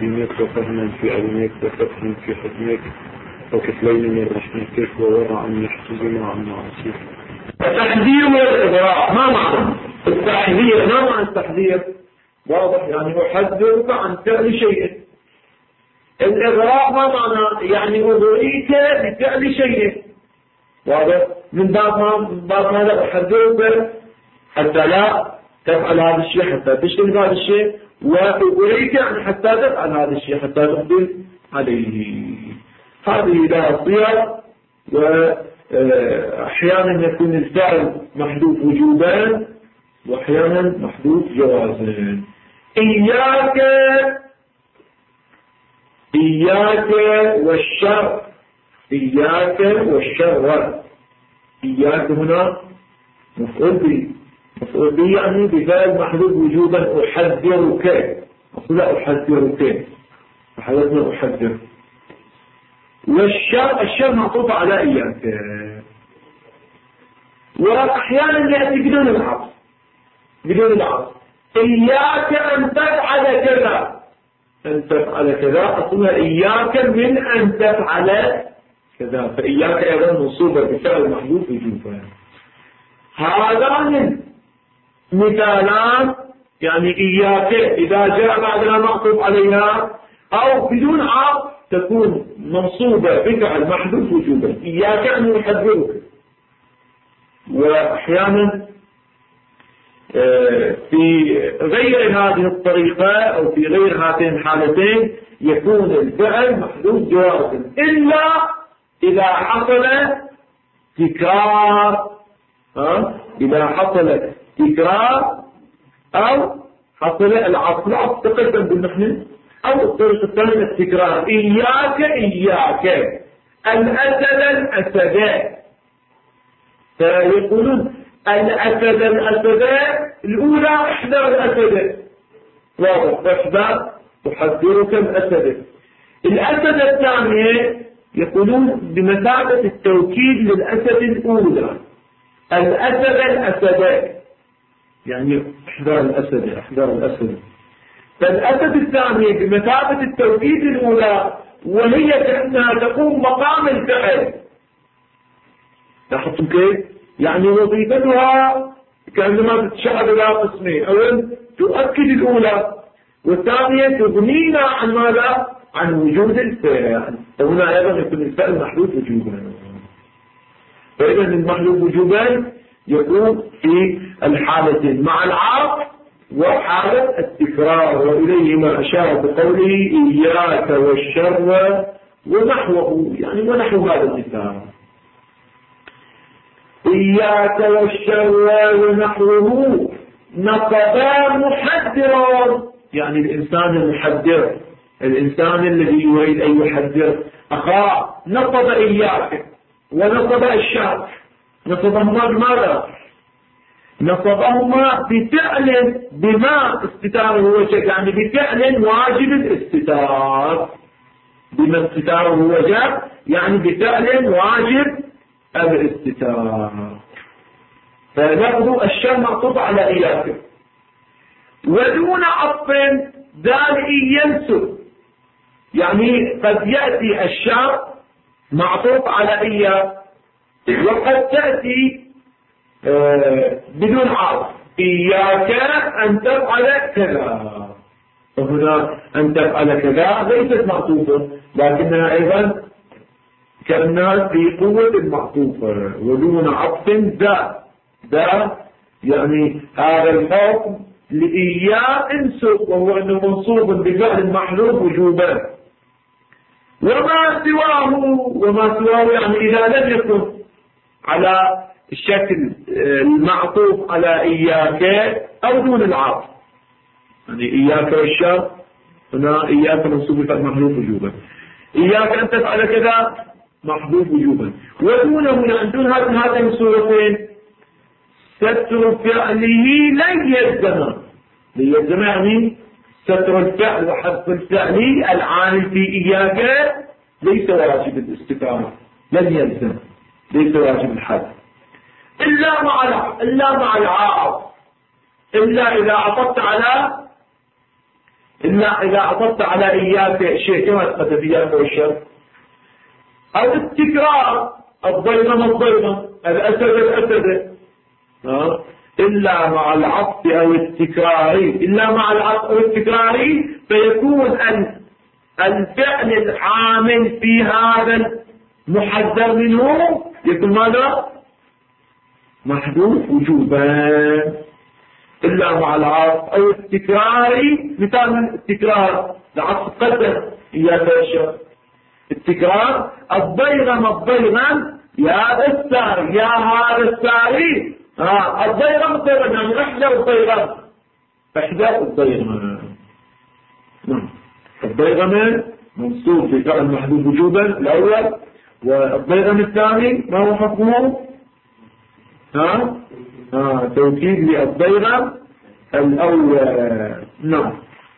دينك وفهما في علمك وفتحا في حكمك وكفلين من رحمتك وورعا يحتزم عن معصيك. التحذير والإغراء ما معنى التحذير؟ ما معنى التحذير؟ واضح، يعني أحذرك عن فعل شيء. الإغراء ما معنى؟ يعني أغريك بفعل شيء. واضح؟ من باب ماذا أحذرك حتى لا تفعل هذا الشيء، حتى تشتري هذا الشيء، وأغريك يعني حتى تفعل هذا الشيء، حتى تقبل عليه. هذه لها صيغ، وأحيانا يكون الفعل محذوف وجوبا وأحيانا محذوف جوازا. إياك والشر، إياك والشر. إياك هنا مفعول به، مفعول به يعني بفعل محذوف وجوبا. أحذرك، أصلا أحذرك، فحدثنا أحذر. والشر معطوف على إياك، وأحيانا يأتي بدون العطف، بدون العطف. إياك أن تفعل كذا، أن تفعل كذا، أصلا إياك من أن تفعل كذا، فإياك أيضا منصوبة بفعل محذوف وجوبا. هذان مثالان، يعني إياك إذا جاء بعدها معطوف عليها أو بدون عطف تكون منصوبة بفعل محذوف وجوبا. إياك أن يحذرك. وأحيانا في غير هذه الطريقة أو في غير هاتين الحالتين يكون الفعل محذوف جوازا، إلا إذا حصل تكرار، إذا حصل تكرار أو حصل العطف تقدم بالنحن، أو الطريقة الثانية التكرار. إياك الأسد فيقولون الأسد الأولى احذر الأسد، واضح، احذر أحذرك الأسد. الأسد الثانية يقولون بمثابة التوكيد للأسد الأولى، الأسد يعني احذر الأسد، احذر الأسد. فالأسد الثانية بمثابة التوكيد الأولى، وهي كأنها تقوم مقام الفعل. لاحظتم كيف؟ يعني وظيفتها كأنما تتشعب إلى قسمين، أولا تؤكد الأولى، والثانية تغنينا عن ماذا؟ عن وجود الفعل. وهنا أيضا يكون الفعل محذوف وجوبا. فإذا المحذوف وجوبا يكون في الحالتين مع العطف وحالة التكرار، وإليه ما أشار بقوله إياك والشر ونحوه، يعني ونحو هذا المثال. إياك والشر ونحوه نقضا محذرا، يعني الإنسان المحذر، الإنسان الذي يريد أن يحذر أخاه، نقض إياك ونقض الشر. نقضهما بماذا؟ نقضهما بفعل، بما استتار هو شيء، يعني بفعل واجب الاستتار. بما استتار هو جاء يعني بفعل واجب الاستتار. فنقض الشر معطوف على إياك، ودون عطف ذلك ينسب، يعني قد يأتي الشر معطوف على إياك، وقد تأتي بدون عطف. إياك أن تفعل كذا، وهنا أن تفعل كذا ليست معطوفة، لكنها أيضا كأنها في قوة المعطوفة. ودون عطف ذا يعني هذا الحكم لإياه انسب، وهو أنه منصوب بفعل محذوف وجوبا. وما سواه يعني إذا لم يكن على الشكل المعطوف على إياك أو دون العطف، يعني إياك والشر، هنا إياك منصوب بفعل محذوف وجوبا، إياك أن تفعل كذا محذوف وجوبا. ودونه يعني دون هذين الصورتين ستر فعله لن يلزم، يعني ستر الفعل وحذف الفعل العامل في إياك ليس واجب الاستقامة، لن يلزم، ليس واجب الحذف إلا مع العاطف، إلا إذا عطفت على إلا إذا عطفت على إياك شيء كما تقدم إياك والشر. أو التكرار، الضيغم الضيغم، الأسد الأسد، إلا مع العطف أو التكراري، إلا مع العطف أو التكراري فيكون الفعل العامل في هذا المحذر منه يكون ماذا؟ محذوف وجوبا. إلا مع العطف أو التكراري. مثال التكرار العطف قدر إياك الشر، التكرار الضيغم الضيغم يا الساري يا هذا الساري. الضيغم الضيغم يعني احذر الضيغم، احذر الضيغم. الضيغم منصوب في فعل محذوف وجوبا الأول، والضيغم الثاني ما هو حكمه؟ توكيد للضيغم الأول. نعم.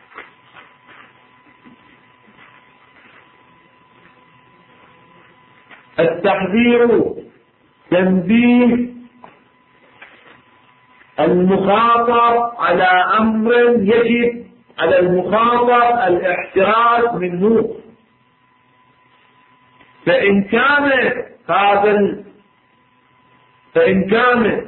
التحذير تنبيه المخاطب على أمر يجب على المخاطب الاحتراز منه. فإن كان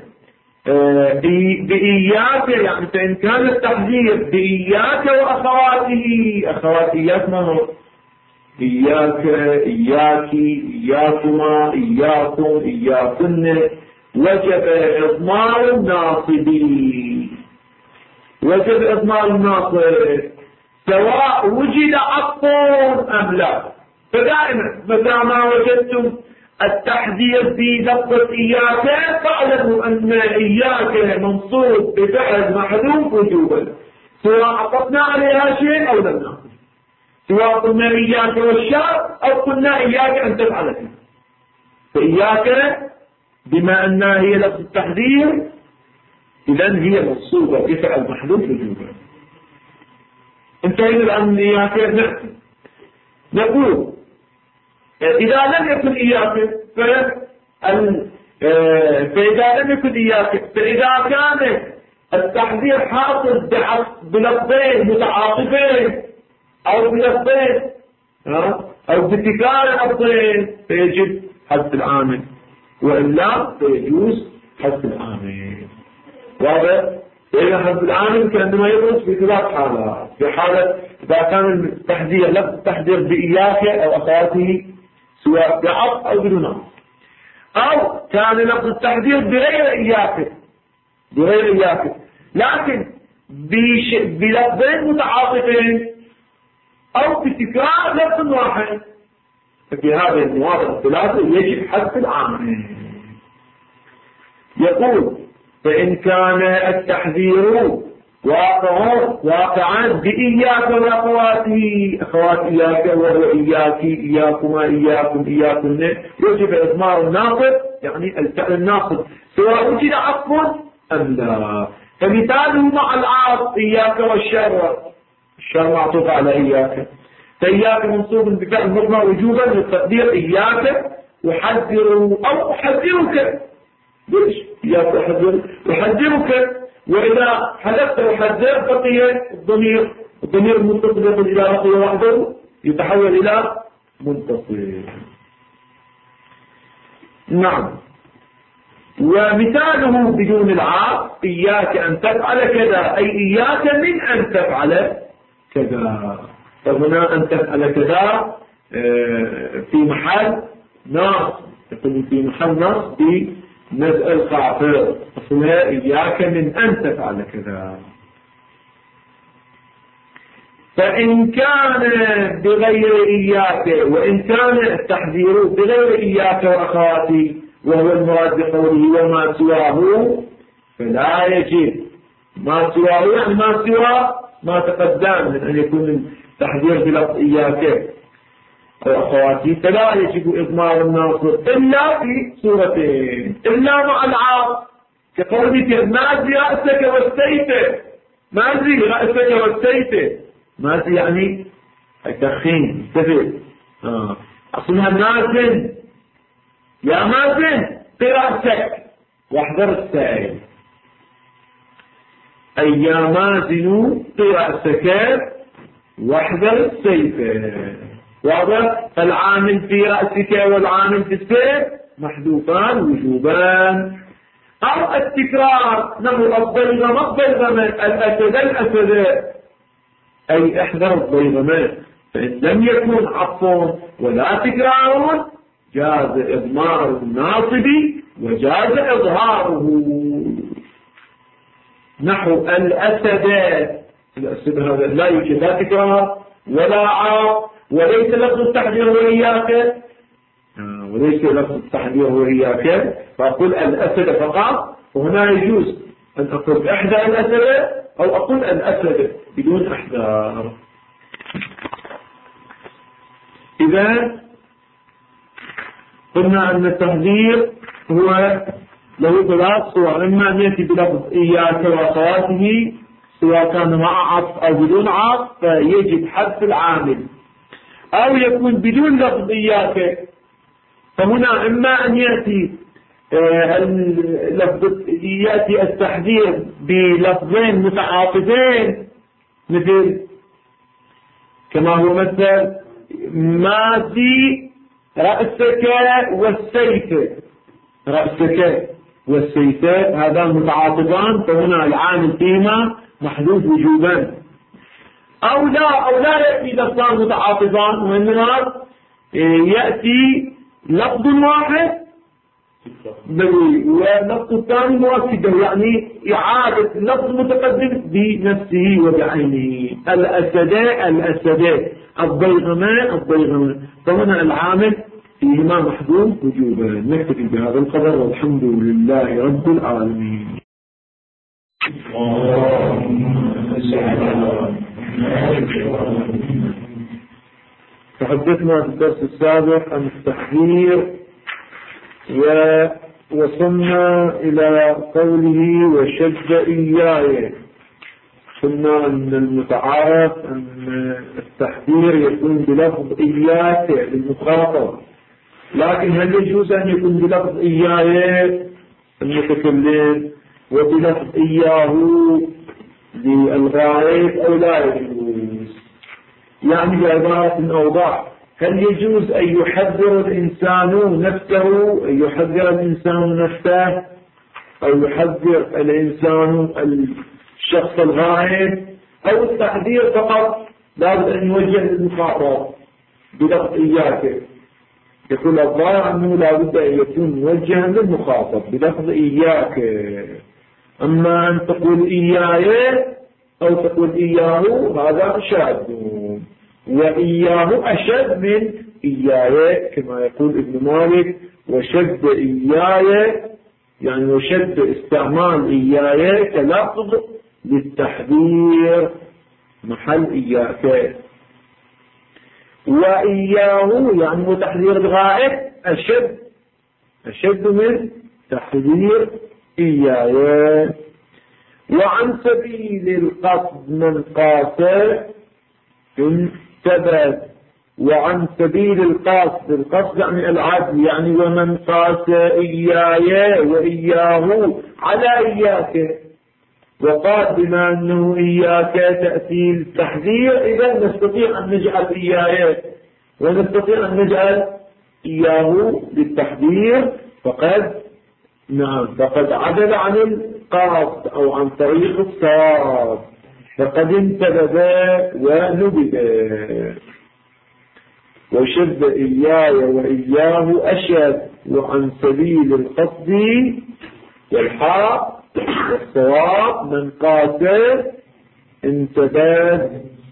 بإياك، يعني فإن كان التحذير بإياك وأخواته، أخواتيات ما هو؟ إياك، إياكي، إياكما، إياكم، إياكن، وجب إضمار الناصبي، وجب إضمار الناصب سواء وجد عطف أم لا. فدائما متى ما وجدتم التحذير بلفظة إياك فاعلموا أن إياك منصوب بفعل محذوف وجوبا، سواء عطفنا عليها شيء أو لم نعطف، سواء قلنا إياك والشر أو قلنا إياك أن تفعل كذا. فإياك بما أنها هي لفظ التحذير إذن هي منصوبة بفعل محذوف وجوبا. انتهينا الآن من إياك. نقول إذا لم يكن إياك فإذا لم يكن إياك، فإذا كان التحذير حاصل بلفظين متعاطفين أو بلفظين أو بتكرار لفظين فيجب حذف العامل، وإلا فيجوز حذف العامل. واضح؟ إذا حذف العامل كأنما يبرز في ثلاث حالات. في حالة إذا كان التحذير لفظ التحذير بإياك أو أخواته سواء بعطف أو بدون عطف، أو كان لفظ التحذير بغير إياك، بغير إياك لكن بلفظين متعاطفين أو بتكرار لفظ واحد، ففي هذه المواضع الثلاثة يجب حذف العامل. يقول فإن كان التحذير واقعا بإياك وأخواته، أخوات إياك وهو إياكي، إياكما، إياكم، إياكن، يجب إضمار الناصب يعني الفعل الناصب سواء وجد عطف أم لا. فمثاله مع العاص إياك والشر، الشر معطوف على إياك، فإياك منصوب بفعل مضمر وجوبا للتقدير إياك أحذر أو أحذرك. ليش؟ إياك أحذرك، وإذا حدثت وحذر بقي الضمير المتصل يقول إلى بقي وحده يتحول إلى منتصر. نعم. ومثاله بدون العاص إياك أن تفعل كذا، أي إياك من أن تفعل كذا. فهنا أن تفعل كذا في محل نصب، يقول في محل نصب بنزع الخافض، أصلها إياك من أن تفعل كذا. فإن كان بغير إياك، وإن كان التحذير بغير إياك وأخواتي وهو المراد بقوله وما سواه فلا يجب. ما سواه يعني ما سوى ما تقدم من أن يكون التحذير بلفظ إياك أو أخواتي فلا يجب إضمار الناصب إلا في صورتين، إلا مع العاص كقولك مازي رأسك والسيف، مازي رأسك والسيف، مازي يعني التخين سفل، أصلها مازن، يا مازن برأسك واحذر السائل، أي يا مازن برأسك واحذر السيف. واضح؟ فالعامل في رأسك والعامل في السيف محذوفان وجوبان. أو التكرار، نحو الضيغم الأسد أي احذر الضيغم، فإن لم يكن عطف ولا تكرار جاز إضمار الناصب وجاز إظهاره. نحو الأسد هذا لا يوجد لا تكرار ولا عاط، وليس لفظ التحذير وإياك، فأقول الأسد فقط. وهنا يجوز أن أقول إحدى الأسد أو أقول الأسد بدون إحذار. إذا قلنا أن التحذير هو له ثلاث صور، إما أن يأتي بلفظ إياك وأخواته سواء كان مع عطف أو بدون عطف فيجب حذف العامل، أو يكون بدون لفظ إياك. فهنا إما أن يأتي التحذير بلفظين متعاطفين، مثل كما هو مثل مادي رأسك والسيف، هذان متعاطفان، فهنا العامل فيهما محذوف وجوبا. أو لا يأتي لفظان متعاطفان، وإنما يأتي لفظ واحد واللفظ الثاني مؤكد، يعني إعادة لفظ متقدم بنفسه وبعينه. الأسد الضيغم، فهنا العامل فيهما محذوف وجوبا. نكتفي بهذا القدر، والحمد لله رب العالمين. تحدثنا في الدرس السابق عن التحذير، ووصلنا إلى قوله وشد إياي. قلنا أن المتعارف أن التحذير يكون بلفظ إياك للمخاطب، لكن هل يجوز أن يكون بلفظ إياي المتكلم وبلفظ إياه للغائب أو لا يجوز؟ يعني بعبارة أوضح، هل يجوز أن يحذر الإنسان نفسه أو يحذر الإنسان الشخص الغائب، أو التحذير فقط لابد أن يوجه للمخاطب بلفظ إياك؟ يقول الظاهر أنه لابد أن يكون موجها للمخاطب بلفظ إياك. أما أن تقول إياي أو تقول إياه هذا شاذ، وإياه أشد من إياي، كما يقول ابن مالك وشد إياي، يعني وشد استعمال إياي كلفظ للتحذير محل إياك. وإياه يعني وتحذير الغائب أشد من تحذير إياي. وعن سبيل القصد من قاس انتبه. وعن سبيل القصد يعني العدل، يعني ومن قاس إياي وإياه على إياك، وقال بما أنه إياك تأتي التحذير، إذا نستطيع أن نجعل إياي ونستطيع أن نجعل إياه للتحذير، فقد عدل عن القصد أو عن طريق الصواب، فقد انتبه ونبذ. وشد إياي وإياه أشد. وعن سبيل القصد والحق والصواب من قاس انتبه.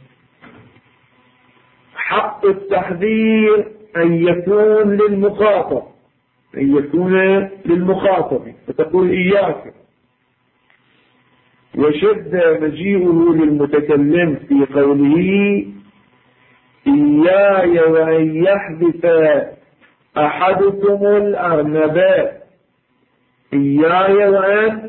حق التحذير أن يكون للمخاطب، فتقول إياك. وشد مجيئه للمتكلم في قوله إياي وأن يحدث أحدكم الأرنب. إياي وأن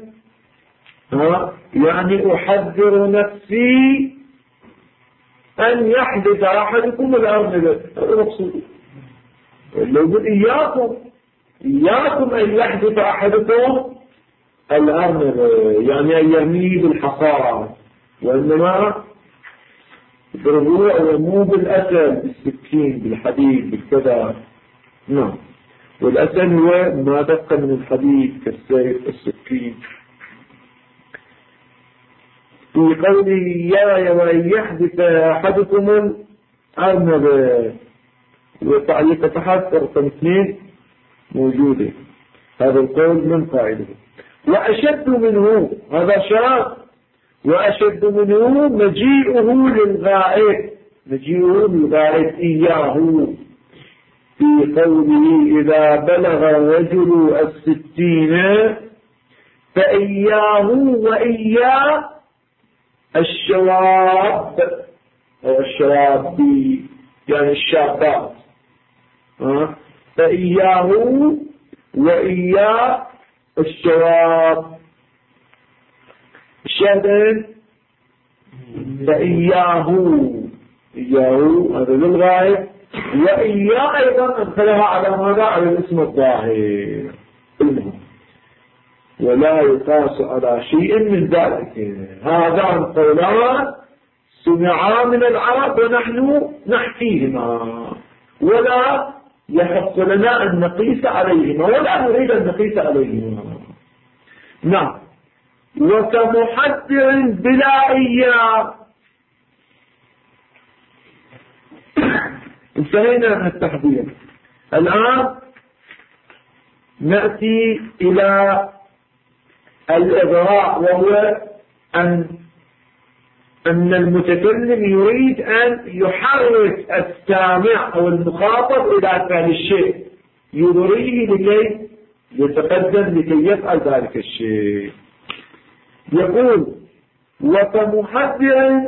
يعني أحذر نفسي أن يحدث أحدكم الأرنب، هذا مقصود. لو يقول إياكم أن يحدث أحدكم الأرنب، يعني أن يرمي بالحصى، وإنما بالربوع ومو بالأسل، بالسكين بالحديد بالكذا. نعم. والأسل هو ما دق من الحديد كالسيف السكين. في قوله إياي وأن يحدث أحدكم الأرنب، وتعليق رقم 2 موجودة. هذا القول من قائله. وأشد منه، هذا شرط، وأشد منه مجيئه للغائب، مجيئه للغائب إياه، في قوله إذا بلغ الرجل 60 فإياه وإياه الشواب، أو الشواب يعني الشابات، فإياه وإياه الشواب. الشاهدين فإياه، إياه هذا للغاية، وإياه أيضا أدخلها على ماذا؟ على الاسم الظاهر، ولا يقاس على شيء من ذلك. هذان قولان سمعا من العرب ونحن نحكيهما، ولا يحق لنا أن نقيس عليهما، ولا نريد أن نقيس عليهما. نعم. وكمحذر بلا إياه. انتهينا من التحذير. الآن نأتي إلى الإغراء، وهو أن المتكلم يريد أن يحرك السامع أو المخاطب إلى فعل الشيء، يغريه لكي يتقدم، لكي يفعل ذلك الشيء. يقول وكمحذر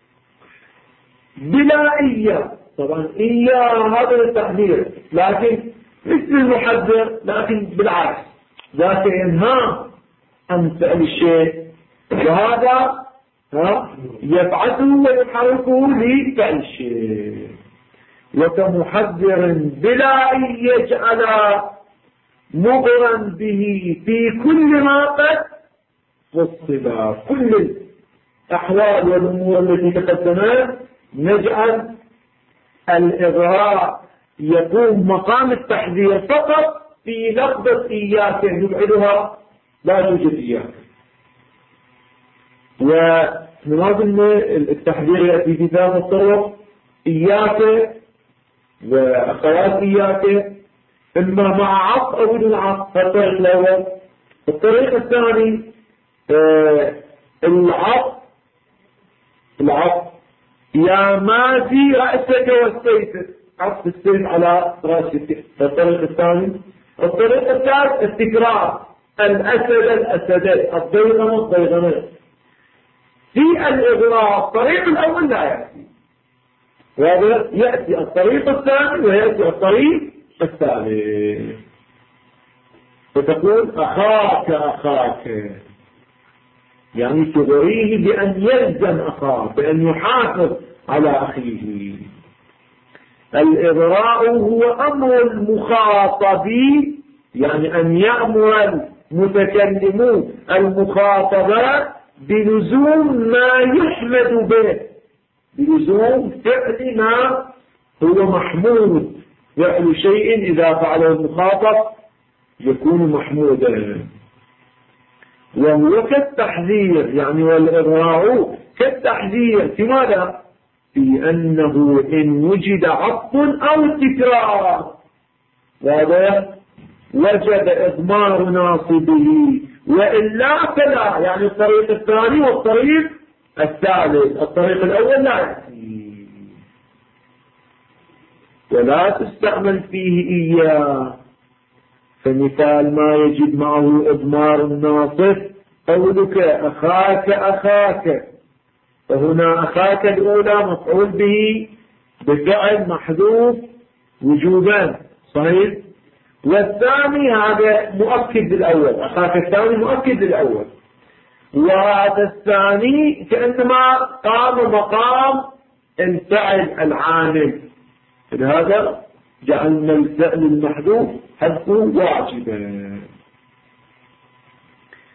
بلا إياه. طبعا إياه هذا التحذير، لكن مثل المحذر لكن بالعكس، ذاك ينهى عن فعل الشيء، وهذا يبعثه ويحركه لفعل الشيء. وكمحذر بلا أن يجعل مغرا به في كل ما قد فصل. كل الأحوال والأمور التي تقدمت نجعل الإغراء يقوم مقام التحذير فقط في لفظة إياك، نبعدها لا توجد إياك. ونظن التحذير يأتي في ذات الطرق، إياك وأخوات إياك، إما مع عطف أو بدون عطف. الطريق الأول. الطريق الثاني العطف يا مازي رأسك والسيف، عطف السيف على رأسك. الطريق الثاني. الطريق الثالث التكرار، الأسد الضيغمة. في الإغراء الطريق الأول لا يأتي، وهذا يأتي الطريق الثاني ويأتي الطريق الثالث. فتقول أخاك، يعني تغريه بأن يلزم أخاك، بأن يحافظ على أخيه. الإغراء هو أمر المخاطب، يعني أن يأمر المتكلمون المخاطبات بلزوم ما يحمد به، بلزوم فعل ما هو محمود. فعل شيء إذا فعله المخاطب يكون محمودا، وهو كالتحذير، يعني والإغراء كالتحذير. في ماذا؟ في أنه إن وجد عطف أو تكرار وهذا وجد إضمار ناصبه، وإلا فلا. يعني الطريق الثاني والطريق الثالث. الطريق الأول لا يأتي، ولا تستعمل فيه إياه. فمثال ما يجد معه إضمار الناصب قولك أخاك، فهنا أخاك الأولى مفعول به بفعل محذوف وجوبا، صحيح؟ والثاني هذا مؤكد للأول، أخاك الثاني مؤكد للأول، وهذا الثاني كأنما قام مقام الفعل العامل. لهذا جعلنا الفعل المحذوف حذفه واجبا.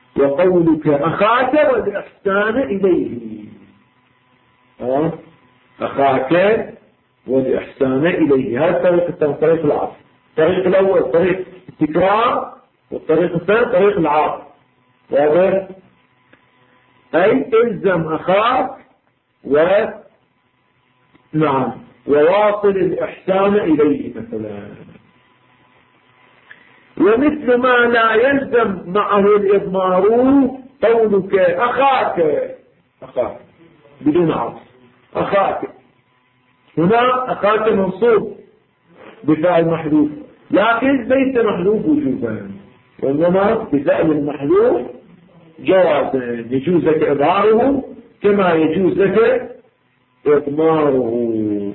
وقولك أخاك والإحسان إليه، أخاك والإحسان إليه. هذا طريق العطف. الطريق الأول طريق التكرار، والطريق الثاني طريق العطف. واضح؟ أي إلزم أخاك وواصل الإحسان إليه مثلا. ومثل ما لا يلزم معه الإضمار قولك أخاك بدون عطف. أخاك هنا أخاك منصوب بفعل محذوف، لكن ليس محذوف وجوبا، وإنما بفعل المحذوف جوازا يجوز لك إظهاره كما يجوز لك إضماره.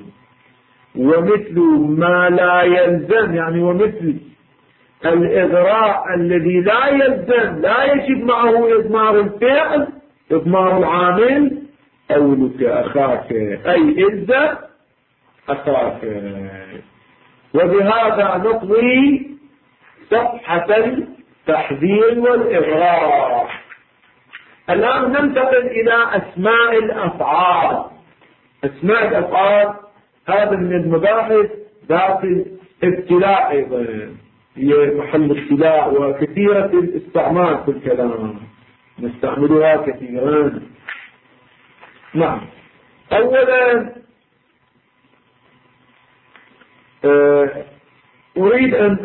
ومثل ما لا يلزم يعني ومثل الإغراء الذي لا يلزم لا يجب معه إضمار الفعل إضمار العامل قولك أخاك أي إلزم أخاك. وبهذا نطوي صفحة التحذير والإغراء. الآن ننتقل إلى أسماء الأفعال. أسماء الأفعال هذا من المباحث ذات الابتلاء أيضا، هي محل ابتلاء وكثيرة الاستعمال في الكلام، نستعملها كثيرا. نعم. أولا أريد أن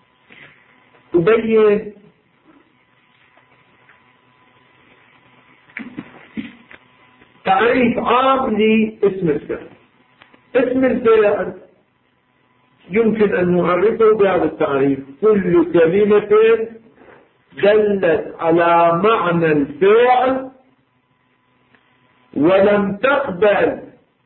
أبين تعريف عام لاسم الفعل. اسم الفعل يمكن أن نعرفه بهذا التعريف: كل كلمة دلت على معنى الفعل ولم تقبل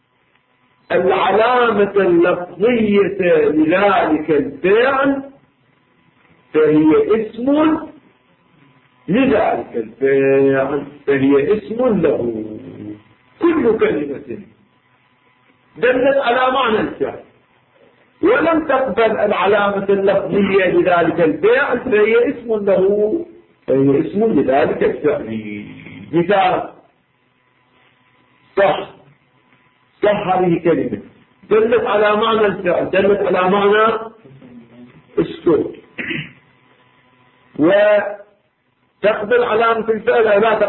العلامة اللفظية لذلك الفعل فهي اسم لذلك الفعل، فهي اسم له. كل كلمة دلت على معنى الفعل ولم تقبل العلامة اللفظية لذلك الفعل فهي اسم له، فهي اسم لذلك الفعل. مثال: صح هذه كلمة دلت على معنى الفعل، دلت على معنى اسكت، وتقبل علامة الفعل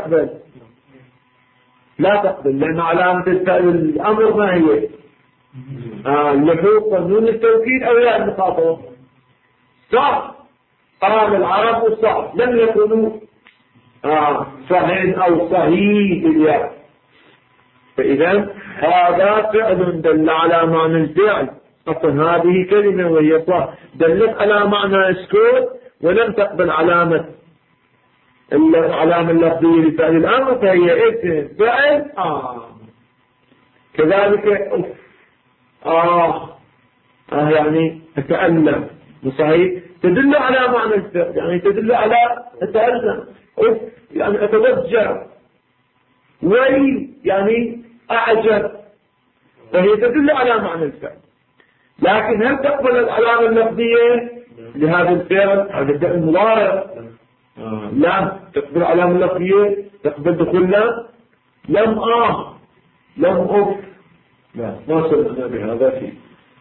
لا تقبل لأن علامة الفعل الأمر ما هي؟ اللحوق ونون التوكيد أو لا المخاطبة. صح قال العرب صح، لم يكونوا صحيح أو صحيح بالياء. فإذا هذا فعل دل على معنى الفعل. أصلا هذه كلمة وهي صح دلت على معنى اسكت ولم تقبل العلامة اللفظية لفعل الأمر فهي اسم فعل كذلك يعني أتألم صحيح تدل على معنى الفعل، يعني تدل على أتألم، يعني أتوجع، يعني أعجب، فهي تدل على معنى الفعل. لكن هل تقبل العلامة اللفظية لهذا الفعل؟ هذا الفعل المضارع لا تقبل علامة اللفظية، تقبل دخولنا لم أف لا ما صدقنا بهذا شيء.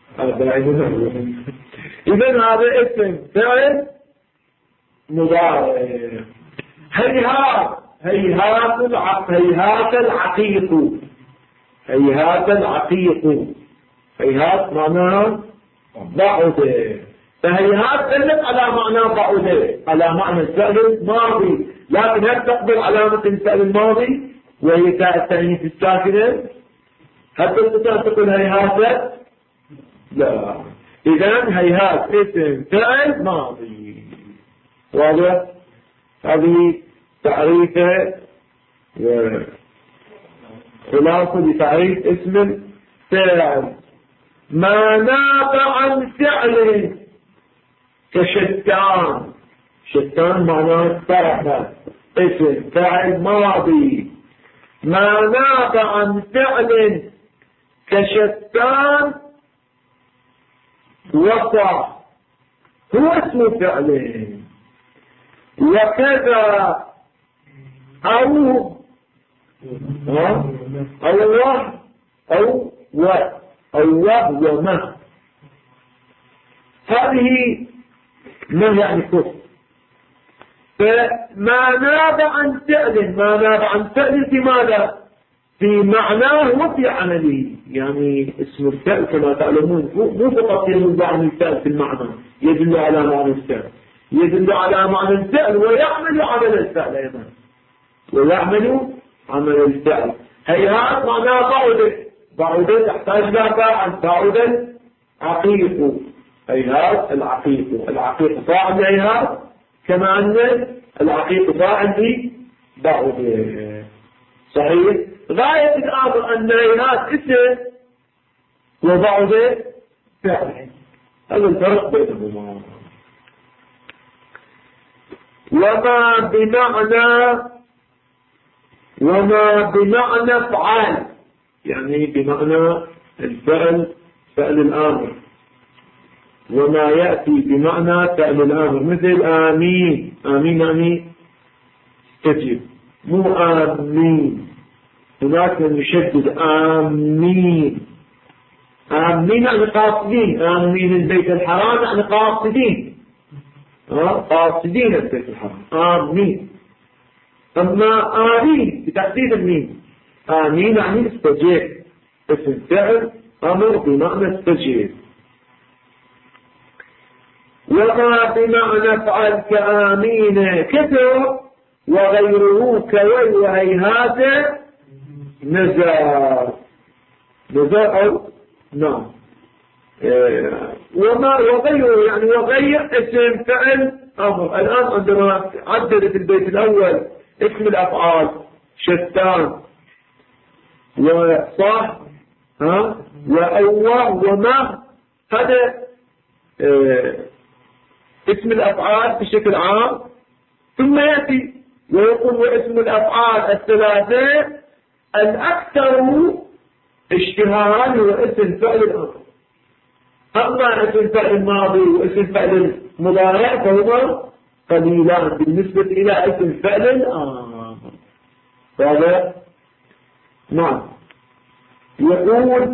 إذن هذا اسم فعل مضارع. هيهات العقيق. هيهات معناها بعد، فهيهات دلت على معنى بعد، على معنى الفعل الماضي، لكن هل تقبل علامة الفعل الماضي وهي تاء التأنيث الساكنة؟ هل تستطيع تقول هيهات؟ لا. إذن هيهات اسم فعل ماضي. واضح؟ هذه تعريفه خلاصة لتعريف اسم الفعل. ما ناب عن فعل كشتان. شتان معناه طرح، اسم فعل ماضي. ما ناب عن فعل كشتان وصع هو اسم فعل. وكذا أو الله أو وأوه وما. هذه ما يعني كفر. فما ناب عن فعل، ما ناب عن فعل في ماذا؟ في معناه وفي عمله. يعني اسم الفعل كما تعلمون مو فقط يدل عن الفعل في المعنى، يدل على معنى الفعل، يدل على معنى الفعل ويعمل عمل الفعل أيضا، ويعمل عمل الفعل. هيهات معناه بعد، بعد تحتاج لا فاعل، بعد عقيق، هيهات العقيق، العقيق فاعل هيهات، كما أن العقيق فاعل بعد. صحيح. غاية الأمر أن هيهات اسم وبعد فعل، هذا الفرق بينهما. وما بمعنى افعال، يعني بمعنى الفعل، فعل الآمر. وما يأتي بمعنى فعل الآمر مثل آمين، آمين يعني استجب، مو آمين. هناك من يشدد آمين، آمين يعني قاصدين، آمين البيت الحرام يعني قاصدين، قاصدين البيت الحرام، آمين. أما آمين بتحديد المين، آمين يعني استجيب، اسم فعل أمر بمعنى استجيب. وما بمعنى افعل كآمين كثر، وغيره كوي وهيهات نزار، نزار أو نعم. وما وغيره يعني وغير اسم فعل أمر. الآن عندما عدد في البيت الأول اسم الأفعال شتان وصح وأوه وما، هذا اسم الأفعال بشكل عام. ثم يأتي ويقول واسم الأفعال الثلاثة الأكثر اشتهارا هو اسم فعل الأمر. أما اسم فعل الماضي واسم فعل المضارع فهما قليلان بالنسبة إلى اسم فعل الأمر. هذا نعم. يقول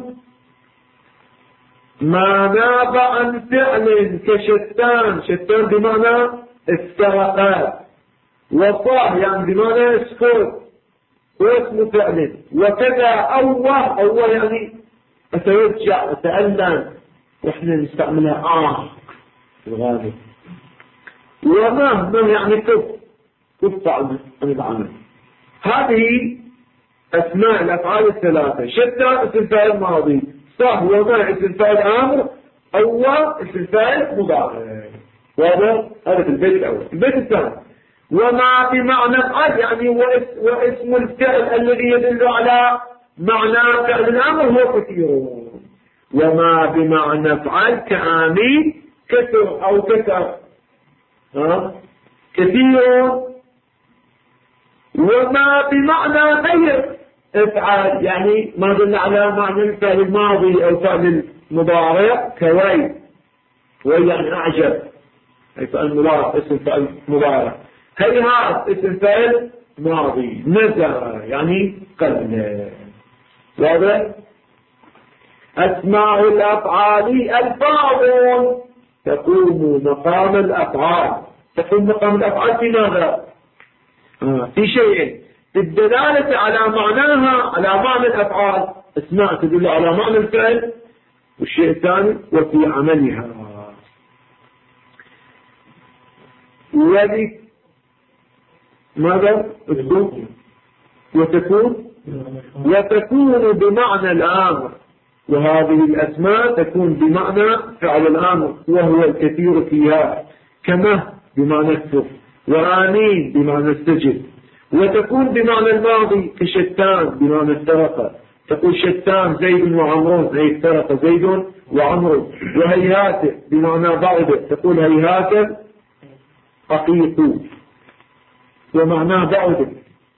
ما ناب عن فعل كشتان، شتان بمعنى استرقات، وصاح يعني بمعنى اسكت واسم فعل، وكذا أوه، أوه يعني أتوجع أتألم، وإحنا نستعملها في الغالب. وما يعني كف عن العمل. هذه أسماء الأفعال الثلاثة. شتان اسم فاعل ماضي، صح وما اسم فاعل امر، أوه اسم فاعل مضارع. هذا في البيت الأول. البيت الثاني وما بمعنى افعل يعني واسم الفعل الذي يدل على معنى فعل الامر هو كثير. وما بمعنى افعل كآمين كثر أو كثر كثير. وما بمعنى غير افعال يعني ما دل على معنى الفعل الماضي او فعل المضارع كوي، وي يعني اعجب، اي فعل مضارع اسم فعل مضارع. هيهات اسم فعل ماضي، نزل يعني قل. واضح. اسماء الافعال الفاظ تقوم مقام الافعال. تقوم مقام الافعال في ماذا؟ في شيء الدلالة على معناها، على معنى الأفعال. اسماء تدل على معنى الفعل، والشيء الثاني وفي عملها. ماذا وتكون بمعنى الآمر. وهذه الأسماء تكون بمعنى فعل الآمر وهو الكثير فيها، كما بمعنى الكفر، وآمين بمعنى استجب. وتكون بمعنى الماضي كشتان بمعنى افترق، تقول شتان زيد وعمر، أي افترق زيد وعمر. وهيهات بمعنى بعد، تقول هيهات حقيق ومعناه بعد.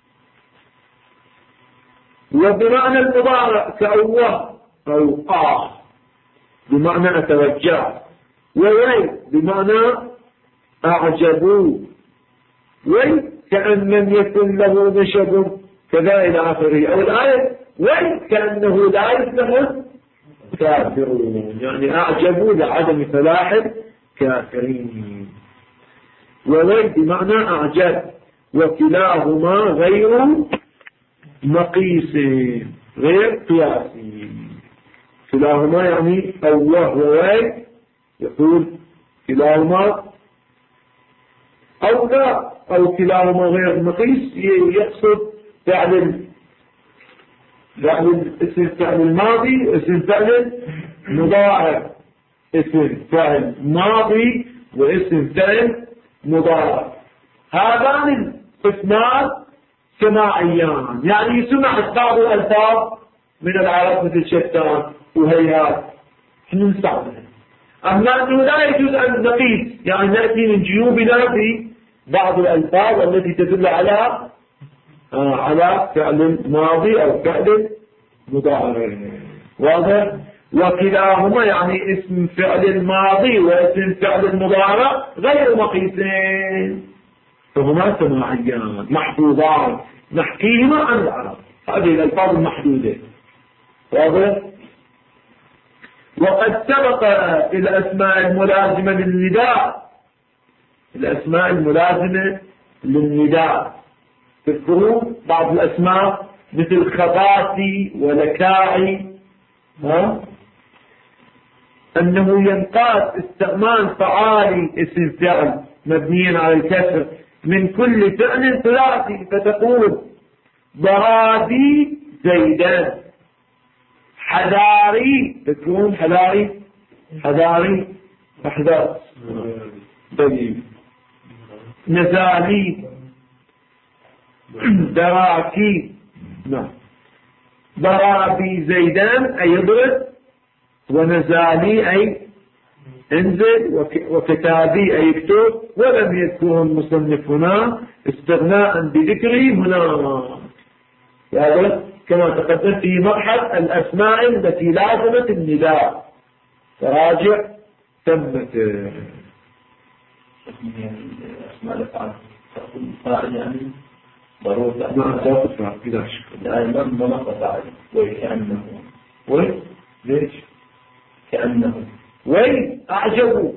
وبمعنى المضارع كأوه أو بمعنى أتوجع. ووي بمعنى أعجبوا، وي كأن لم يكن له نشب كذا إلى آخره. أو الآية وي كأنه لا له كافرون، يعني أعجبوا لعدم فلاح الكافرين. وويل بمعنى أعجب، وكلاهما غير مقيس غير قياسي. كلاهما يعني الله وويل، يقول كلاهما أو لا، أو كلاهما غير مقيس، يقصد فعل اسم فعل الماضي، اسم فعل مضارع، اسم فعل ماضي واسم فعل مضارع. هذان القسمان سماعيان، يعني يسمع بعض الألفاظ من العرب مثل شتان وهيهات احنا نستعملها. أما أنه لا يجوز أن نقيس، يعني نأتي من جيوبنا في بعض الألفاظ التي تدل على فعل ماضي أو فعل مضارع. واضح؟ وكلاهما يعني اسم فعل الماضي واسم فعل المضارع غير مقيسين، فهما سماعيان محفوظان نحكيهما عن العرب، هذه الألفاظ المحدودة. واضح؟ وقد سبق الأسماء الملازمة للنداء، الأسماء الملازمة للنداء تذكرون بعض الأسماء مثل خباسي ولكاعي، أنه ينقاد استعمال فعالي اسم فعل مبني على الكسر من كل فعل ثلاثي، فتقول ضرابي زيدان، حذاري، تكون حذاري أحداث دليل، نزالي، دراكي، نعم، ضرابي زيدان أي يضرب، ونزالي أي انزل، وكتابي أي يكتب. ولم يذكر المصنف هنا استغناء بذكري هنا، هذا كما تقدم في مبحث الأسماء التي لازمت النداء، فراجع ثمت. أسماء الأفعال تأخذ فاعل يعني ضرورة نعم تأخذ فاعل بلا شك، الآن ما فاعل وكأنه ليش؟ كأنه أعجبوا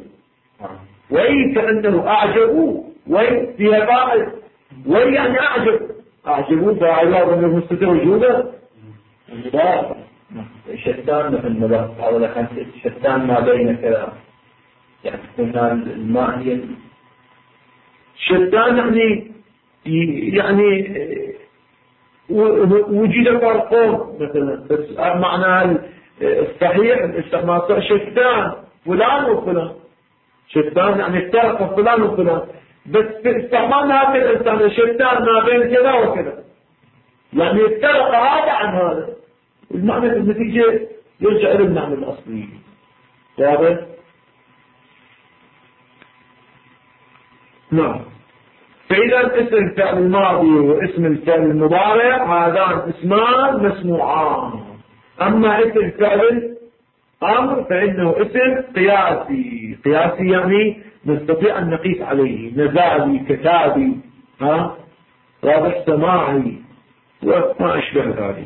كأنه أعجبوا فيها فاعل يعني أعجبوا فاعل ومستتر وجوده لا شتان مثل المضاف أولا شتان ما بين كذا، يعني تكون الماء هي شتان يعني وجد فرقون مثلا، بس معنى الصحيح الاستعمال شتان فلان وفلان، شتان يعني افترق فلان وفلان، بس في استعمالنا هكذا الإنسان شتان ما بين كذا وكذا، يعني افترق هذا عن هذا، المعنى في النتيجة يرجع إلى المعنى الأصلي. واضح؟ نعم. فإذا اسم الفعل الماضي واسم الفعل المضارع هذان اسمان مسموعان. أما اسم الفعل أمر فإنه اسم قياسي يعني نستطيع أن نقيس عليه، نزالي، كتابي، واضح، سماعي وما أشبه ذلك.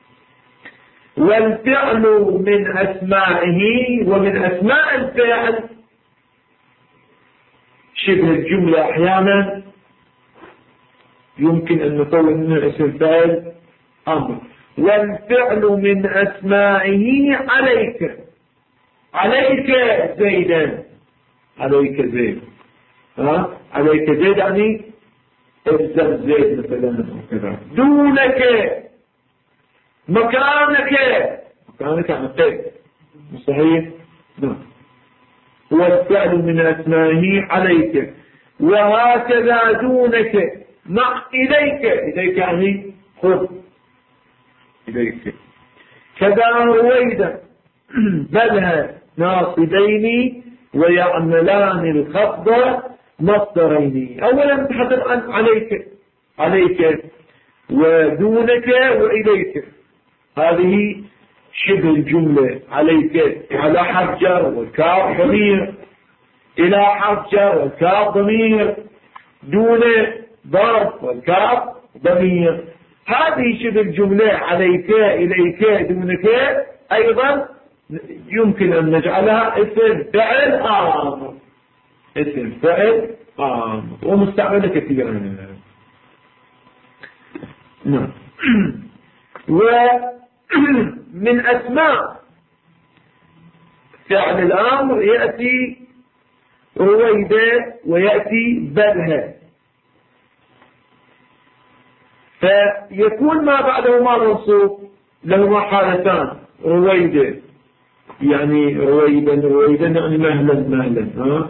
والفعل من أسمائه، ومن أسماء الفعل شبه الجملة أحيانا يمكن أن نقول أنه اسم فعل أمر. والفعل من أسمائه عليك زيدا، عليك زيد، عليك زيد يعني الزم زيد مثلا كذا. دونك مكانك عن الطيب صحيح. نعم. هو الفعل من أسمائه عليك، وهكذا دونك مع إليك يعني خذ إليك. كذا رويدا بلها ناصبين ويعملان الخفض مصدرين. أولا نتحدث عن عليك ودونك وإليك، هذه شبه الجملة. عليك على حرف جر والكاف ضمير، إلى حرف جر والكاف ضمير، دون ضرب والكاف ضمير. هذه شبه الجملة عليك إليك دونك أيضا يمكن أن نجعلها اسم فعل آمر، اسم فعل آمر ومستعملة كثيرا. نعم. ومن أسماء فعل الأمر يأتي رويدة ويأتي بلها، فيكون ما بعدهما منصوب لهما حالتان، رويدة يعني رويدا يعني مهلا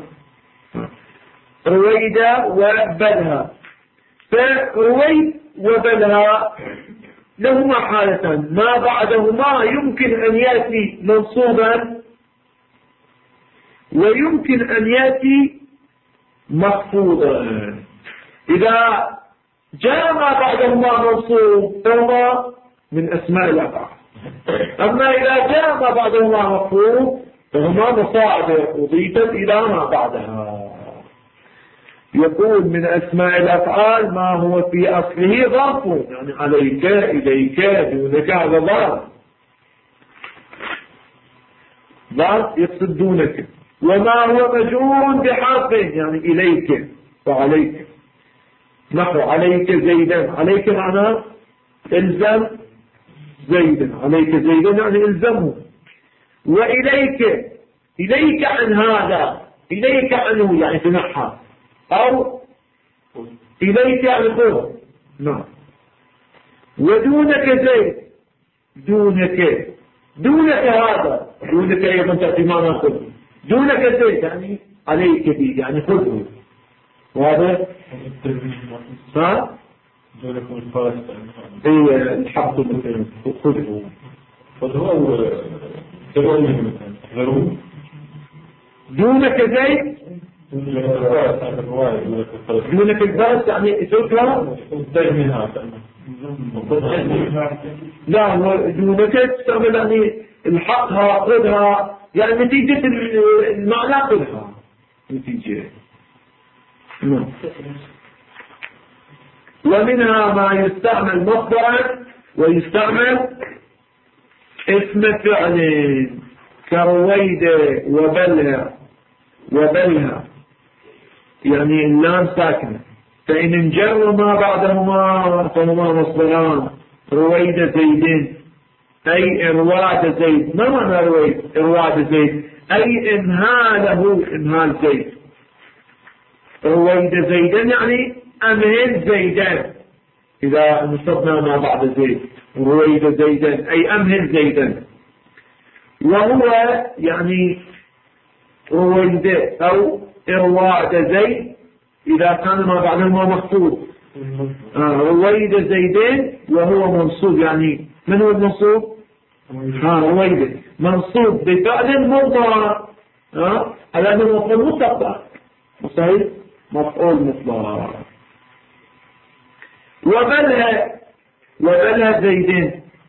رويدة وبلها. فرويد وبلها لهما حالتان، ما بعدهما يمكن أن يأتي منصوبا ويمكن أن يأتي مخفوضا. إذا جاء ما بعدهما منصوب فهما من أسماء الأفعال، أما إذا جاء ما بعدهما مخفوض فهما مصاعدة أضيفت إلى ما بعدها. يقول من أسماء الأفعال ما هو في أصله ظرف، يعني عليك إليك دونك، هذا ظرف يقصد دونك. وما هو مجرور بحرف يعني إليك وعليك، نحو عليك زيدا، عليك معناه الزم زيدا، عليك زيدا يعني الزمه. وإليك إليك عن هذا، إليك عنه يعني تنحى، أو إليك يعني خذ. نعم. ودونك زيد، دونك هذا، دونك أيضا تأتي معنا خذ، دونك زيد يعني عليك به يعني خذه. وهذا ها دونكم الفارس هي الحق مثلا خذه غيره دونك زيد، دونك الباس يعني اتركها. لا دونك تستعمل يعني الحقها خذها، يعني نتيجة المعنى خذها نتيجة. ومنها ما يستعمل مصدرا ويستعمل اسم فعل كرويدة وبلها يعني اللام ساكنة، فإن انجر ما بعدهما فهما مصدران، رويدة زيدين أي إرواد زيد. ما معنى إرواد زيد؟ أي إمهال زيد. رويدة زيدين يعني أمهل زيدان، إذا نصبنا ما بعد زيد رويدة زيدان أي أمهل زيدان. وهو يعني رويدة أو إرواد زيد إذا كان ما بعدهما مخفوض. رويدة زيدين وهو منصوب، يعني من هو المنصوب؟ رويدة منصوب بفعل مضارع على أنه مفعول مطلق صحيح، مفعول مطلق. وبلها زيدين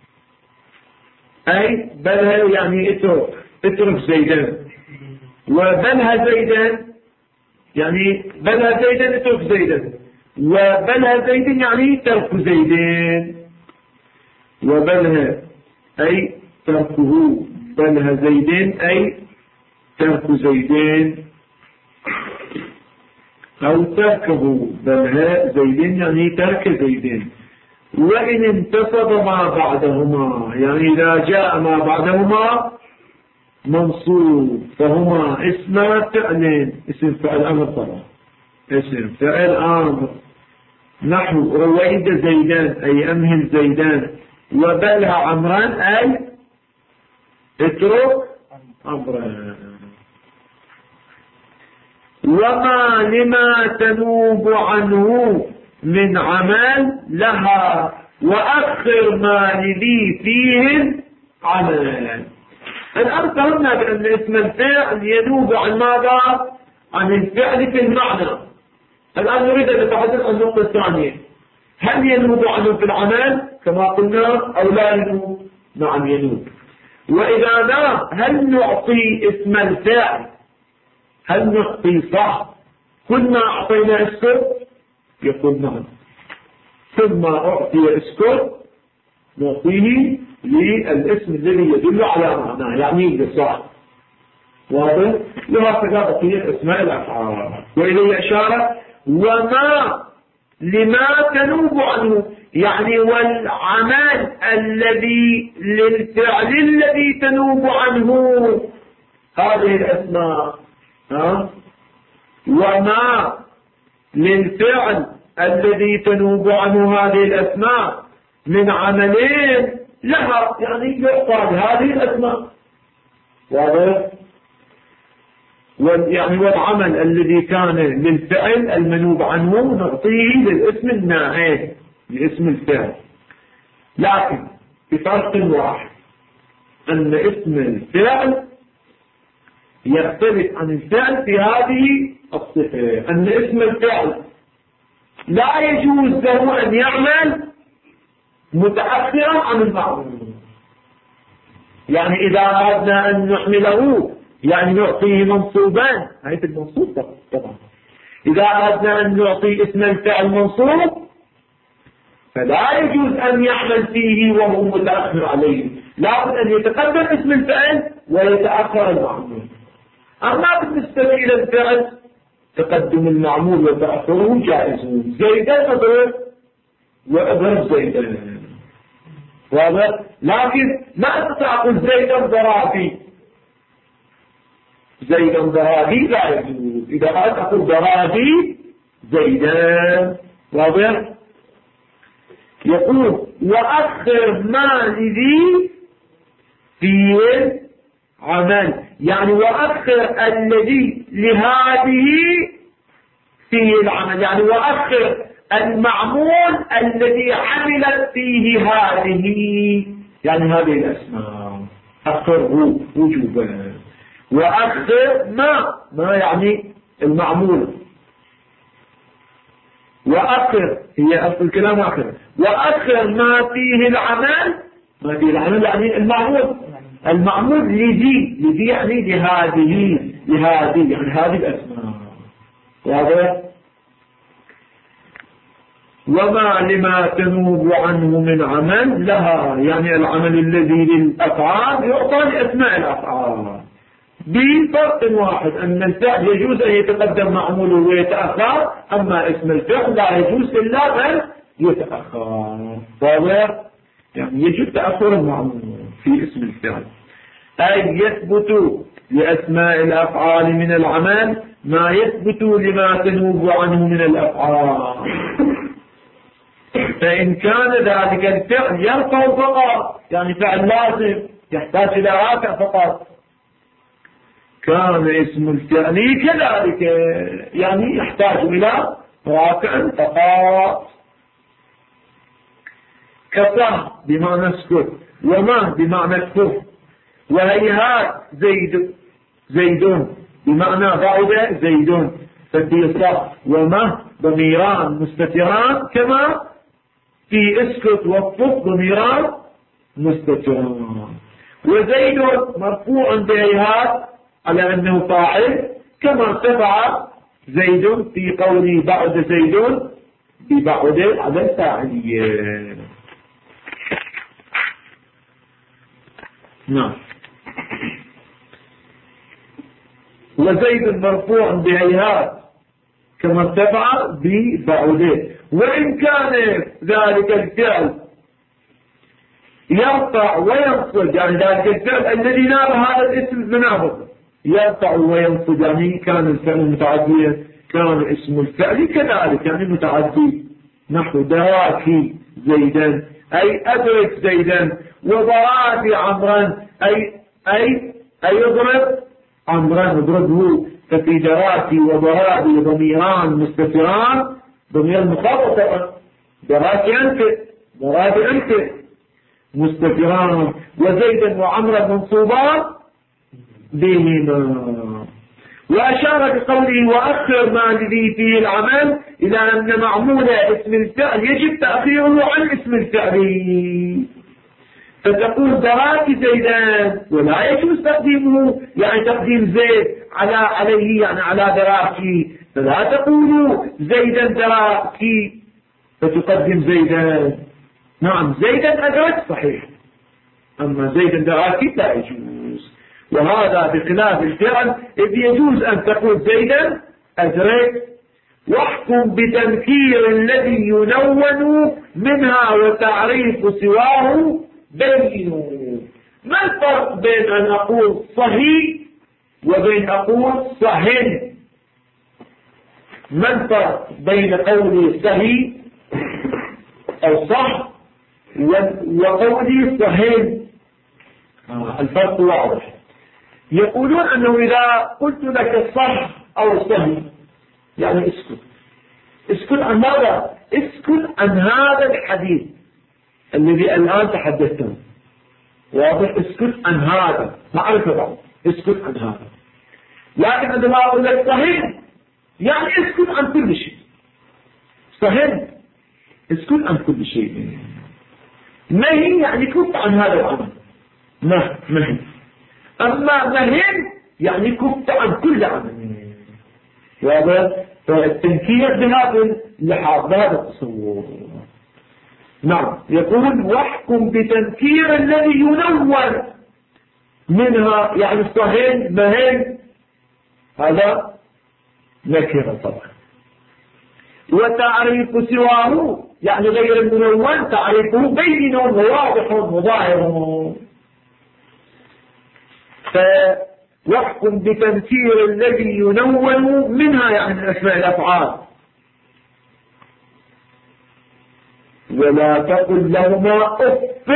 أي بلها يعني اترك زيدان، وبلها زيدان يعني بلها زيدان اترك زيدان، وبلها زيدان يعني ترك زيدان. وبلها أي تركه، بلها زيدان أي ترك زيدان أو تركه، بلها زيدان يعني ترك زيدان. وإن انتصب ما بعدهما يعني إذا جاء ما بعدهما منصوب فهما اسم فعل، اسم فعل أمر طبعا، اسم فعل أمر. نحو رويد زيدان أي أمهل زيدان، وبلها عمران أي اترك عمران. وما لما تنوب عنه من عمل لها، وأخر ما لذي فيهن عمل. الآن فهمنا بأن اسم الفعل ينوب عن ماذا؟ عن الفعل في المعنى. الآن نريد أن نتحدث عن النقطة الثانية، هل ينوب عنه في العمل كما قلنا أو لا ينوب؟ نعم ينوب. وإذا لا هل نعطي اسم الفعل، هل نعطي صح كل ما أعطينا اسكت؟ يقول نعم. ثم أعطي اسكت نعطيه للاسم الذي يدل على معناه، يعني للصاحب. واضح؟ وهكذا بقية اسماء الأفعال. وإليه إشارة لما تنوب عنه، يعني والعمل الذي للفعل الذي تنوب عنه هذه الأسماء. وما للفعل الذي تنوب عنه هذه الأسماء من عملين لها، يعني يعطى هذه الأسماء. واضح؟ يعني والعمل الذي كان للفعل المنوب عنه نعطيه للاسم النائب لاسم الفعل، لكن بفرق واحد، أن اسم الفعل يختلف عن الفعل في هذه الصفة، أن اسم الفعل لا يجوز له أن يعمل متأخرا عن المعمول. يعني إذا أردنا أن نحمله يعني نعطيه منصوبان، هذا المنصوب طبعا. إذا أردنا أن نعطي اسم الفعل منصوب فلا يجوز أن يعمل فيه وهو متأخر عليه، لابد أن يتقدم اسم الفعل ويتأخر المعمول. أما بالنسبة إلى الفعل تقدم المعمول وتأخره جائز. زيدا أضرب وأضرب زيدا، واضح؟ لكن لا تقول زيدا ضرابي، زيدا ضرابي لا يجوز. إذا أردت أقول ضرابي زيدا، واضح؟ يقول وأخر ما لذي في عمل، يعني وأخر الذي لهذه فيه العمل، يعني وأخر المعمول الذي عملت فيه هذه، يعني هذه الأسماء أخره وجوبا. وأخر ما يعني المعمول، وأخر هي أصل الكلام آخر، وأخر ما فيه العمل، ما فيه العمل يعني المعمول لذي يعني لهذه يعني هذه الأسماء. واضح؟ وما لما تنوب عنه من عمل لها، يعني العمل الذي للأفعال يعطى لأسماء الأفعال بفرق واحد، أن الفعل يجوز أن يتقدم معموله ويتأخر، أما اسم الفعل لا يجوز إلا أن يتأخر. واضح؟ يعني يجب تأخر المعمول في اسم الفعل، أي يثبت لأسماء الأفعال من العمل ما يثبت لما تنوب عنه من الأفعال. فإن كان ذلك الفعل يرفع فقط، يعني فعل لازم يحتاج إلى رافع فقط، كان اسم الفعل كذلك، يعني يحتاج إلى رافع فقط. كصح بمعنى اسكت، وما بمعنى اكفر، وهيهات زيدون بمعنى بعد زيدون، ففي صح وما ضميران مستتران كما في اسكت والصف ضميران مستتران. وزيد مرفوع بهيهات على أنه فاعل كما ارتفع زيد في قوله بعد زيد ببعد على الفاعلية. نعم. وزيد مرفوع بهيهات كما ارتفع ببعده، وإن كان ذلك الفعل يرفع وينصب، يعني ذلك الفعل الذي ناب هذا الاسم منابه يرفع وينصب، يعني كان الفعل متعديا، كان اسم الفعل كذلك يعني متعدي، نحو دراكي زيدا أي أدرك زيدا، وضراتي عمرا أي اضرب عمرا اضربه. ففي دراتي وضراتي ضميران مستتران، ضمير مخاطب طبعا، دراتي أنت مستتران، وزيدا وعمرا منصوبان بهما. وأشار بقوله وأخر ما الذي فيه العمل إلى أن معمول اسم الفعل يجب تأخيره عن اسم الفعل، فتقول دراتي زيدان ولا يجوز تقديمه، يعني تقديم زيد عليه يعني على دراتي، فلا تقول زيدا دراتي فتقدم زيدان، نعم زيدا أدرك صحيح، أما زيدا دراكي لا يجوز، وهذا بخلاف الفعل إذ يجوز أن تقول زيدا أدرك. واحكم بتنكير الذي ينون منها وتعريف سواه بينه. ما الفرق بين أن أقول صحيح وبين أقول صحيح؟ ما الفرق بين قولي صحيح أو صح وقولي صحيح؟ الفرق واضح. يقولون أنه إذا قلت لك صح أو صحيح يعني اسكت عن ماذا؟ اسكت عن هذا الحديث الذي الآن تحدثته، واضح؟ اسكت عن هذا، معرفة بعض، اسكت عن هذا. لكن عندما أقول لك صحيح يعني اسكت عن كل شيء. صحيح اسكت عن كل شيء. نهي يعني كف عن هذا العمل، نهي. أما نهي يعني كف عن كل عمل. واضح؟ فالتنكير بهذا اللحاظ، بهذا التصور. نعم. يقول واحكم بتنكير الذي ينون منها، يعني صحيح نهي هذا نكرة طبعا. وتعريف سواه يعني غير المنون تعريفه بين وواضح وظاهر. واحكم بتنكير الذي ينون منها يعني من أسماء الأفعال. ولا تقل لهما أف.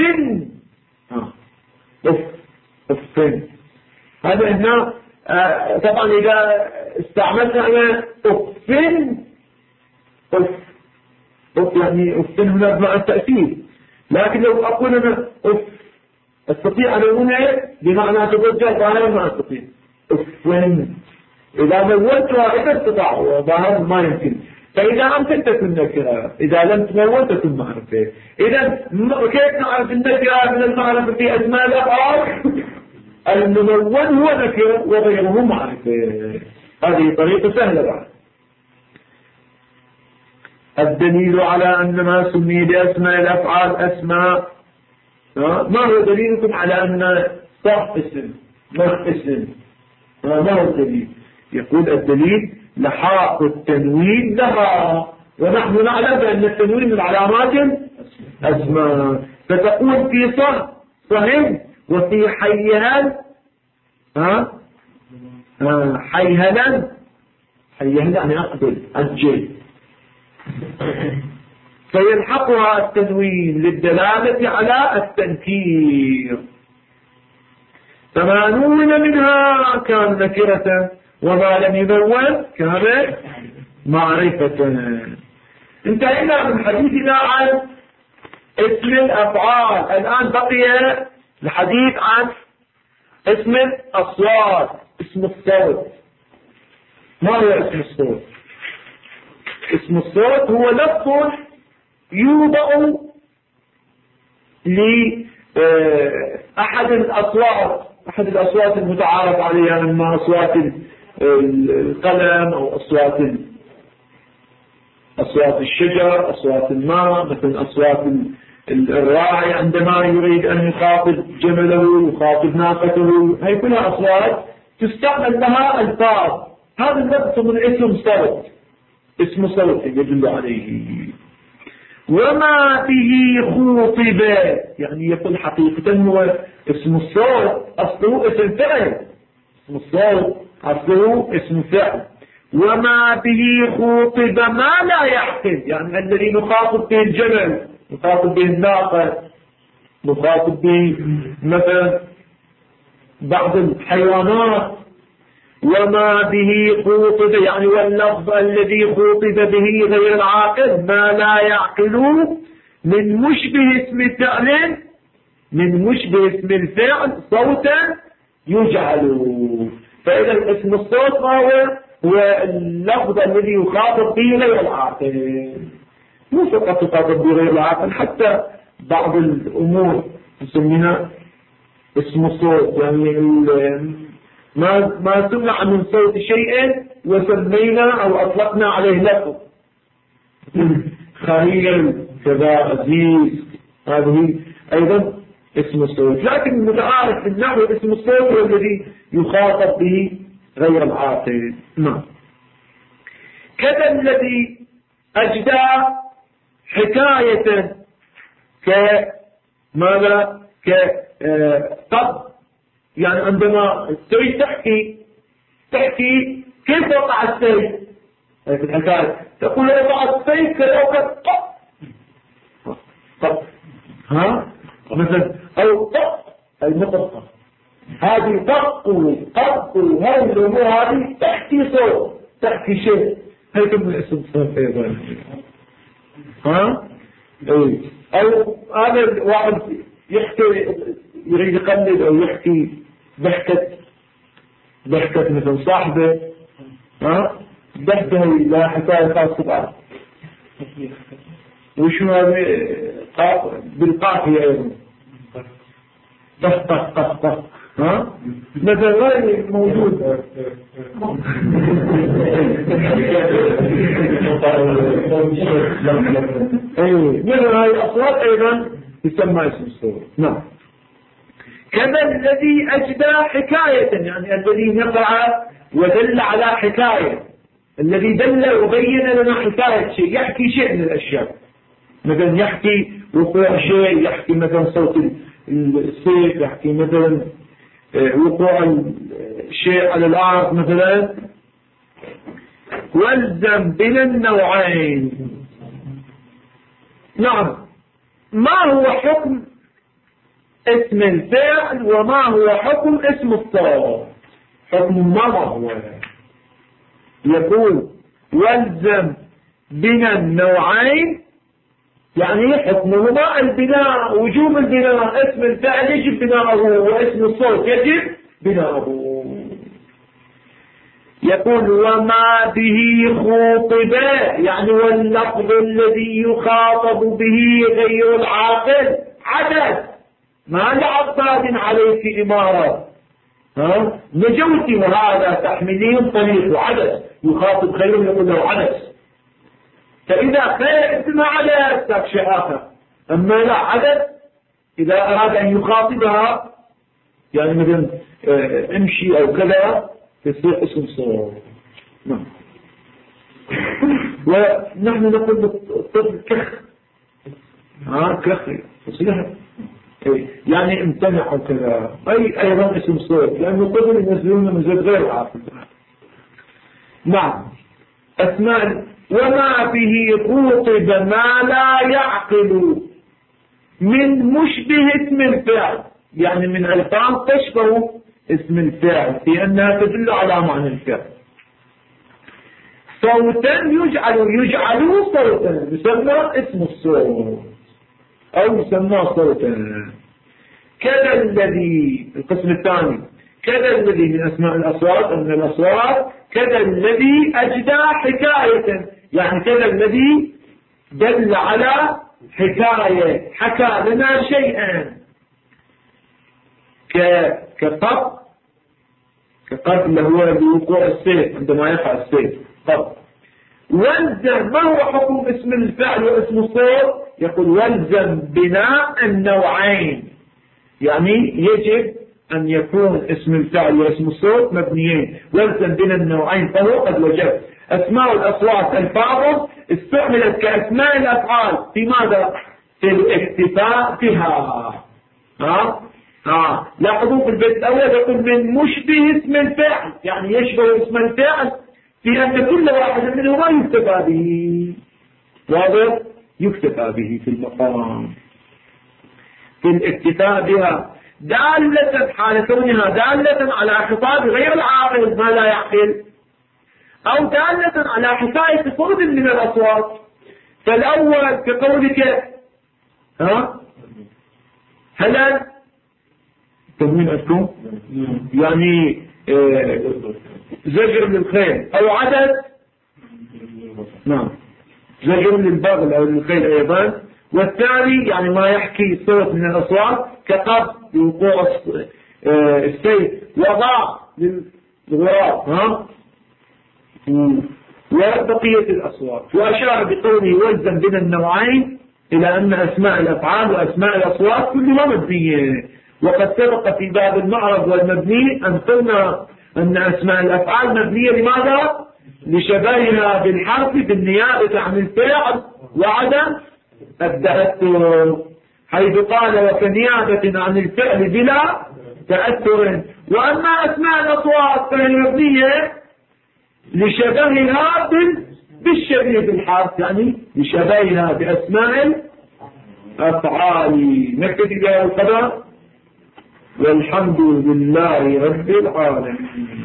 أف هذا هنا طبعا إذا استعملنا أنا أف يعني أف هنا مع التأكيد. لكن لو أقول أنا أف أستطيع أن أقول بمعنى تبجل ظاهرا ما أستطيع. أفن إذا مولتها إذا استطاع وظاهرا ما يمكن. فإذا أمكن تكون نكرة، إذا لم تمول تكون معرفة. إذا كيف نعرف النكرة من المعرفة في أسماء الأفعال؟ الممول هو نكرة وغيره معرفة. هذه طريقة سهلة بعد. الدليل على أن ما سمي بأسماء الأفعال أسماء. ما هو دليلكم على أن صح اسم ما اسم؟ ما هو الدليل؟ يقول الدليل لحاق التنوين لها، ونحن نعلم بأن التنوين من علامات أسماء. فتقول في صحيح وفي حيهل حيهلا يعني أقبل أجل، فيلحقها التنوين للدلالة على التنكير. فما نون منها كان نكرة وما لم ينون كان معرفة. انتهينا من حديثنا عن اسم الأفعال. الآن بقي الحديث عن اسم الأصوات، اسم الصوت. ما هو اسم الصوت؟ اسم الصوت هو لفظ يوضع لأحد الأصوات المتعارف عليها، إما أصوات القلم أو أصوات الشجر، أصوات الماء، مثل أصوات الراعي عندما يريد أن يخاطب جمله يخاطب ناقته. هي كلها أصوات تستعمل لها ألفاظ. هذا اللفظ من اسم صوت، اسم صوت يدل عليه. وما به خوطب يعني يقول حقيقة هو اسم الصوت أصله اسم فعل. اسم الصوت أصله اسم فعل. وما به خوطب ما لا يعقل يعني الذي نخاطب به الجمل، نخاطب به الناقة، نخاطب به مثلا بعض الحيوانات. وما به خوطب يعني واللفظ الذي خوطب به غير العاقل ما لا يعقل من مشبه اسم فعل، من مشبه اسم الفعل صوتا يجعل. فإذا اسم الصوت هو اللفظ الذي يخاطب به غير العاقل، مو فقط يخاطب به غير العاقل، حتى بعض الأمور نسميها اسم الصوت يعني ما سمع من صوت شيء وسمينا أو أطلقنا عليه لفظ. خليل كذا، عزيز هذه أيضا اسم الصوت. لكن المتعارف في النحو اسم الصوت هو الذي يخاطب به غير العاقل. نعم. كذا الذي أجدى حكاية كماذا كطب، يعني عندما السيد تحكي كيف وقع السيد في الحكاية، تقول وقع السيد كذا وكذا طب مثلا أو طب المقطع هذه طب هذه الأمور هذه تحكي صوت تحكي شيء، هذا من اسم صوت أيضا. أو هذا واحد يحكي يريد يقلد أو يحكي ضحكة مثل صاحبه ضحكة لا حكاية خاصة بعض وشو هذا بالقافية أيضا طخ مثلا غير موجود. مثلا هذه الأصوات أيضا يسمى اسم الصوت. نعم. كذا الذي أجدى حكاية، يعني الذي نقع ودل على حكاية، الذي دل وبين لنا حكاية شيء، يحكي شيء من الأشياء، مثلا يحكي وقوع شيء، يحكي مثلا صوت السيف، يحكي مثلا وقوع الشيء على الأرض مثلا. والزم بين النوعين. نعم. ما هو حكم اسم الفعل وما هو حكم اسم الصوت؟ حكم ما هو؟ يقول والزم بين النوعين، يعني حكمهما البناء، وجوب البناء. اسم الفعل يجب بناءه واسم الصوت يجب بناءه. يقول وما به خوطب، يعني واللفظ الذي يخاطب به غير العاقل عدد ما لعباد عليه في إمارة نجوتي وهذا تحملين طريق وعدد، يخاطب خير يقول له عدد. فإذا خير اسمها عدد تاك شيء آخر، أما لا عدد إذا أراد أن يخاطبها يعني مثلا امشي أو كذا تصير اسم صوت. نعم. ونحن نقول بالطفل كخ كخ تصلح يعني امتنع وكذا، أي أيضا اسم صوت، لأنه الطفل ينزلون من زد غير عاقل. نعم. أسماء وما به خوطب ما لا يعقل من مشبه اسم الفعل، يعني من ألفاظ تشبه اسم الفعل في أنها تدل على معنى الفعل. صوتا يجعل صوتا يسمى اسم الصوت أو يسمى صوتا. كذا الذي القسم الثاني كذا الذي من أسماء الأصوات أو من الأصوات كذا الذي أجدى حكاية، يعني كذا الذي دل على حكاية، حكى لنا شيئا كقط اللي هو بوقوع السيف عندما يقع السيف قط. والزم ما هو حكم اسم الفعل واسم الصوت؟ يقول والزم بناء النوعين، يعني يجب أن يكون اسم الفعل واسم الصوت مبنيين. والزم بين النوعين فهو قد وجب. أسماء الأصوات الفاظ استعملت كأسماء الأفعال في ماذا؟ في الاكتفاء بها. لاحظوا في البيت الأول يقول من مشبه اسم الفعل، يعني يشبه اسم الفعل في أن كل واحد منهما يكتفى به. واضح؟ يكتفى به في المقام في الاكتفاء بها، دالة حال كونها دالة على خطاب غير العاقل ما لا يعقل، أو دالة على حكاية صوت من الأصوات. فالأول كقولك هلا تنوين أسكم يعني زجر للخيل أو عدد زجر للبغل أو للخيل أيضا. والثاني يعني ما يحكي صوت من الأصوات كقبض لوقوع السيف، وضع للغراب وبقية الأصوات. وأشار بقوله والزم بين النوعين إلى أن أسماء الأفعال وأسماء الأصوات كلها مبنية. وقد سبق في باب المعرض والمبني أن قلنا أن أسماء الأفعال مبنية لماذا؟ لشبهها بالحرف بالنيابة عن الفعل وعدم التأثر، حيث قال وكنيابة عن الفعل بلا تأثر. وأما أسماء الأصوات فهي مبنية لشبهها بالشبيه بالحرف، يعني لشبهها بأسماء الأفعال. نكتب بها القدر والحمد لله رب العالمين.